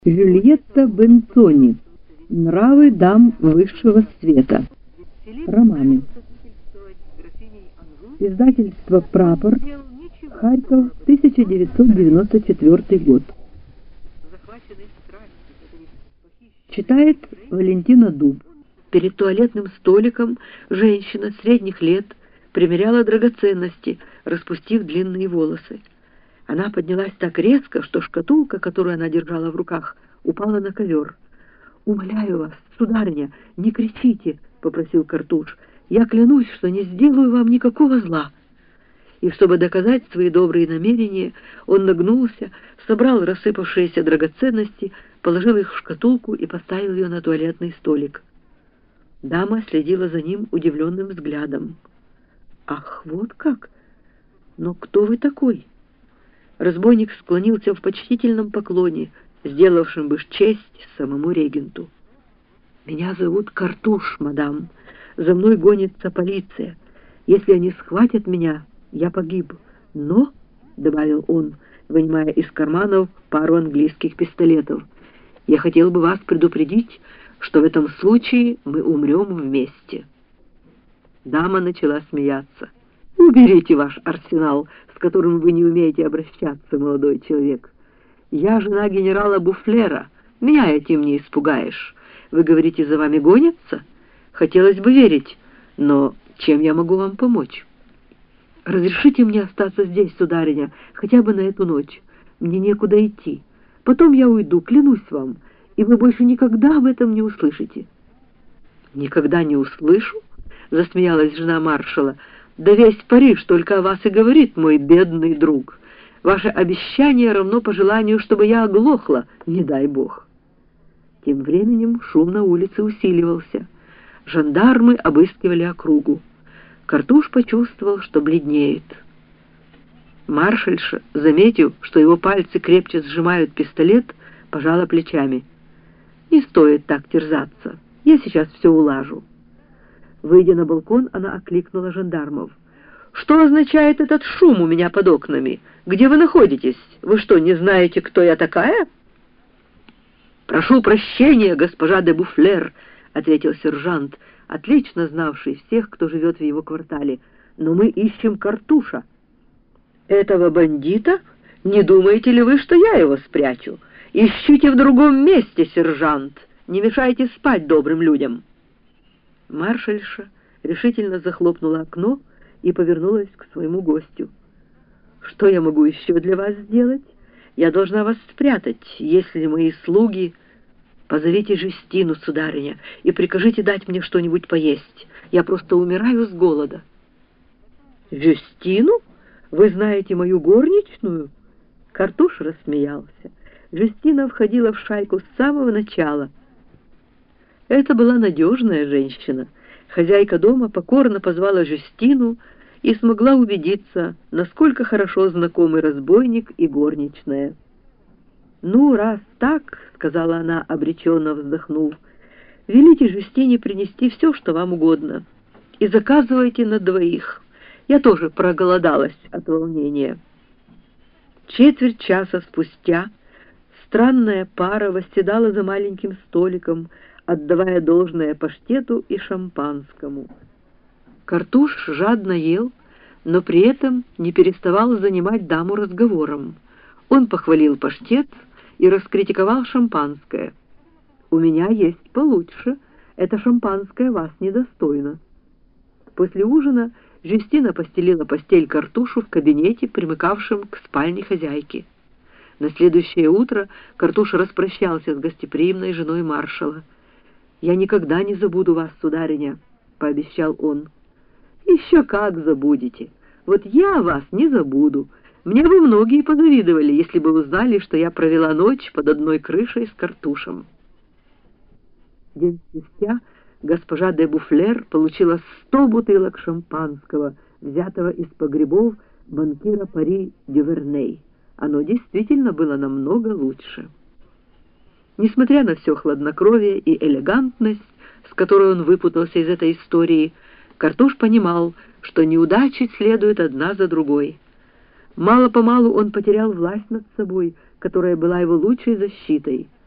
Жюльетта Бенцони. Нравы дам высшего света. Романы. Издательство «Прапор», Харьков, 1994 год. Читает Валентина Дуб. Перед туалетным столиком женщина средних лет примеряла драгоценности, распустив длинные волосы. Она поднялась так резко, что шкатулка, которую она держала в руках, упала на ковер. «Умоляю вас, сударыня, не кричите», — попросил Картуш. «Я клянусь, что не сделаю вам никакого зла». И чтобы доказать свои добрые намерения, он нагнулся, собрал рассыпавшиеся драгоценности, положил их в шкатулку и поставил ее на туалетный столик. Дама следила за ним удивленным взглядом. «Ах, вот как! Но кто вы такой?» Разбойник склонился в почтительном поклоне, сделавшим бы честь самому регенту. «Меня зовут Картуш, мадам. За мной гонится полиция. Если они схватят меня, я погиб. Но, — добавил он, вынимая из карманов пару английских пистолетов, — я хотел бы вас предупредить, что в этом случае мы умрем вместе». Дама начала смеяться. «Уберите ваш арсенал, с которым вы не умеете обращаться, молодой человек. Я жена генерала Буфлера. Меня этим не испугаешь. Вы говорите, за вами гонятся? Хотелось бы верить, но чем я могу вам помочь? Разрешите мне остаться здесь, сударыня, хотя бы на эту ночь. Мне некуда идти. Потом я уйду, клянусь вам, и вы больше никогда об этом не услышите». «Никогда не услышу?» — засмеялась жена маршала. «Да весь Париж только о вас и говорит, мой бедный друг. Ваше обещание равно пожеланию, чтобы я оглохла, не дай бог». Тем временем шум на улице усиливался. Жандармы обыскивали округу. Картуш почувствовал, что бледнеет. Маршальша, заметив, что его пальцы крепче сжимают пистолет, пожала плечами. «Не стоит так терзаться. Я сейчас все улажу». Выйдя на балкон, она окликнула жандармов. «Что означает этот шум у меня под окнами? Где вы находитесь? Вы что, не знаете, кто я такая?» «Прошу прощения, госпожа де Буфлер», — ответил сержант, отлично знавший всех, кто живет в его квартале. «Но мы ищем Картуша». «Этого бандита? Не думаете ли вы, что я его спрячу? Ищите в другом месте, сержант. Не мешайте спать добрым людям». Маршальша решительно захлопнула окно и повернулась к своему гостю. «Что я могу еще для вас сделать? Я должна вас спрятать, если мои слуги... Позовите Жюстину, сударыня, и прикажите дать мне что-нибудь поесть. Я просто умираю с голода». «Жюстину? Вы знаете мою горничную?» Картуш рассмеялся. Жюстина входила в шайку с самого начала. Это была надежная женщина. Хозяйка дома покорно позвала Жюстину и смогла убедиться, насколько хорошо знакомы разбойник и горничная. «Ну, раз так, — сказала она, обреченно вздохнув, — велите Жюстине принести все, что вам угодно, и заказывайте на двоих. Я тоже проголодалась от волнения». Четверть часа спустя странная пара восседала за маленьким столиком, отдавая должное паштету и шампанскому. Картуш жадно ел, но при этом не переставал занимать даму разговором. Он похвалил паштет и раскритиковал шампанское. «У меня есть получше. Это шампанское вас недостойно». После ужина Жюстина постелила постель Картушу в кабинете, примыкавшем к спальне хозяйки. На следующее утро Картуш распрощался с гостеприимной женой маршала. «Я никогда не забуду вас, сударыня», — пообещал он. «Еще как забудете. Вот я вас не забуду. Мне бы многие позавидовали, если бы узнали, что я провела ночь под одной крышей с Картушем». День спустя госпожа де Буфлер получила 100 бутылок шампанского, взятого из погребов банкира Пари Дюверней. Оно действительно было намного лучше. Несмотря на все хладнокровие и элегантность, с которой он выпутался из этой истории, Картуш понимал, что неудачи следуют одна за другой. Мало-помалу он потерял власть над собой, которая была его лучшей защитой.